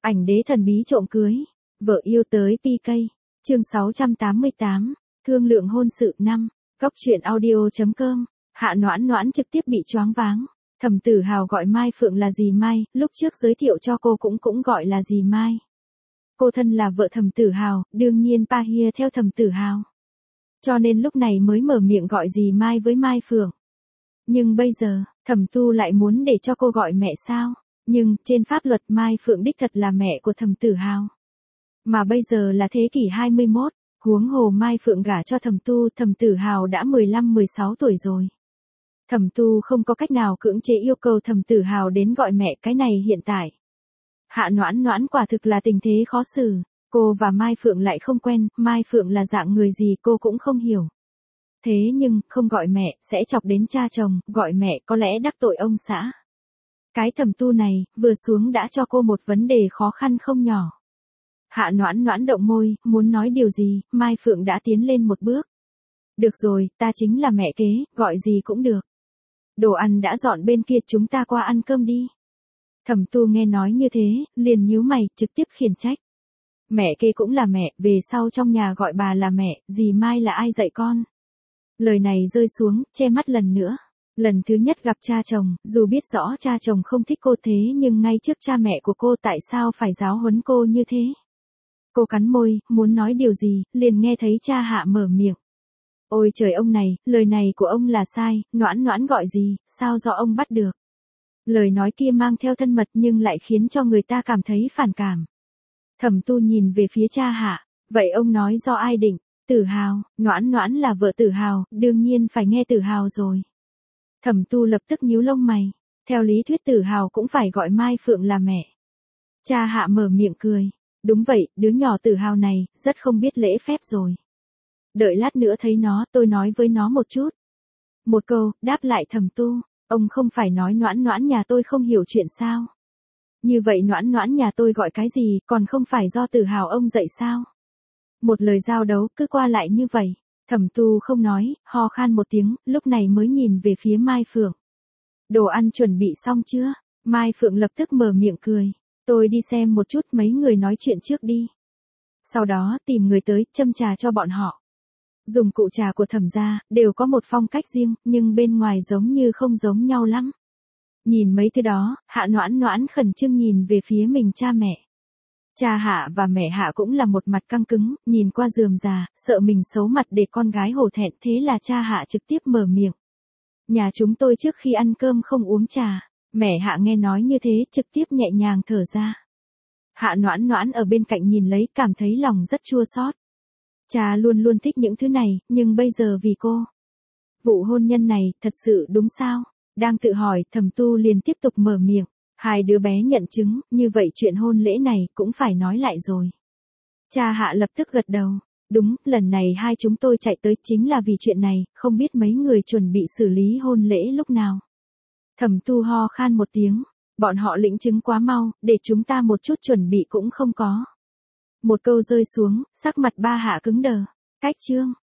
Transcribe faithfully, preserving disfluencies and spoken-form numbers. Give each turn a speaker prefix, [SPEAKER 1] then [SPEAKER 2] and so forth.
[SPEAKER 1] Ảnh đế thần bí trộm cưới, vợ yêu tới pê ca. Chương sáu trăm tám mươi tám, thương lượng hôn sự năm. Góc truyện audio chấm com. Hạ Noãn Noãn trực tiếp bị choáng váng. Thẩm Tử Hào gọi Mai Phượng là dì Mai, lúc trước giới thiệu cho cô cũng cũng gọi là dì Mai. Cô thân là vợ Thẩm Tử Hào, đương nhiên pa hia theo Thẩm Tử Hào. Cho nên lúc này mới mở miệng gọi dì Mai với Mai Phượng. Nhưng bây giờ, Thẩm Tu lại muốn để cho cô gọi mẹ sao? Nhưng, trên pháp luật Mai Phượng đích thật là mẹ của Thẩm Tử Hào. Mà bây giờ là thế kỷ hai mươi mốt, huống hồ Mai Phượng gả cho Thẩm Tu, Thẩm Tử Hào đã mười lăm mười sáu tuổi rồi. Thẩm Tu không có cách nào cưỡng chế yêu cầu Thẩm Tử Hào đến gọi mẹ, cái này hiện tại. Hạ Noãn Noãn quả thực là tình thế khó xử, cô và Mai Phượng lại không quen, Mai Phượng là dạng người gì cô cũng không hiểu. Thế nhưng, không gọi mẹ, sẽ chọc đến cha chồng, gọi mẹ có lẽ đắc tội ông xã. Cái Thẩm Tu này, vừa xuống đã cho cô một vấn đề khó khăn không nhỏ. Hạ Noãn Noãn động môi, muốn nói điều gì, Mai Phượng đã tiến lên một bước. Được rồi, ta chính là mẹ kế, gọi gì cũng được. Đồ ăn đã dọn bên kia, chúng ta qua ăn cơm đi. Thẩm Tu nghe nói như thế, liền nhíu mày, trực tiếp khiển trách. Mẹ kế cũng là mẹ, về sau trong nhà gọi bà là mẹ, dì Mai là ai dạy con? Lời này rơi xuống, che mắt lần nữa. Lần thứ nhất gặp cha chồng, dù biết rõ cha chồng không thích cô thế nhưng ngay trước cha mẹ của cô tại sao phải giáo huấn cô như thế? Cô cắn môi, muốn nói điều gì, liền nghe thấy cha Hạ mở miệng. Ôi trời ông này, lời này của ông là sai, Noãn Noãn gọi gì, sao do ông bắt được? Lời nói kia mang theo thân mật nhưng lại khiến cho người ta cảm thấy phản cảm. Thẩm Tu nhìn về phía cha Hạ, vậy ông nói do ai định? Tử Hào, Noãn Noãn là vợ Tử Hào, đương nhiên phải nghe Tử Hào rồi. Thẩm Tu lập tức nhíu lông mày, theo lý thuyết Tử Hào cũng phải gọi Mai Phượng là mẹ. Cha Hạ mở miệng cười, đúng vậy, đứa nhỏ Tử Hào này, rất không biết lễ phép rồi. Đợi lát nữa thấy nó, tôi nói với nó một chút. Một câu, đáp lại Thẩm Tu, ông không phải nói Noãn Noãn nhà tôi không hiểu chuyện sao? Như vậy Noãn Noãn nhà tôi gọi cái gì, còn không phải do Tử Hào ông dạy sao? Một lời giao đấu cứ qua lại như vậy. Thẩm Tu không nói, ho khan một tiếng, lúc này mới nhìn về phía Mai Phượng. Đồ ăn chuẩn bị xong chưa? Mai Phượng lập tức mở miệng cười. Tôi đi xem một chút, mấy người nói chuyện trước đi. Sau đó tìm người tới, châm trà cho bọn họ. Dùng cụ trà của Thẩm gia, đều có một phong cách riêng, nhưng bên ngoài giống như không giống nhau lắm. Nhìn mấy thứ đó, Hạ Noãn Noãn khẩn trương nhìn về phía mình cha mẹ. Cha Hạ và mẹ Hạ cũng là một mặt căng cứng, nhìn qua rườm rà, sợ mình xấu mặt để con gái hổ thẹn, thế là cha Hạ trực tiếp mở miệng. Nhà chúng tôi trước khi ăn cơm không uống trà. Mẹ Hạ nghe nói như thế, trực tiếp nhẹ nhàng thở ra. Hạ Noãn Noãn ở bên cạnh nhìn lấy, cảm thấy lòng rất chua xót. Cha luôn luôn thích những thứ này, nhưng bây giờ vì cô. Vụ hôn nhân này, thật sự đúng sao? Đang tự hỏi, Thẩm Tu liền tiếp tục mở miệng. Hai đứa bé nhận chứng, như vậy chuyện hôn lễ này cũng phải nói lại rồi. Cha Hạ lập tức gật đầu. Đúng, lần này hai chúng tôi chạy tới chính là vì chuyện này, không biết mấy người chuẩn bị xử lý hôn lễ lúc nào. Thẩm Tu ho khan một tiếng. Bọn họ lĩnh chứng quá mau, để chúng ta một chút chuẩn bị cũng không có. Một câu rơi xuống, sắc mặt ba Hạ cứng đờ. Cách chương.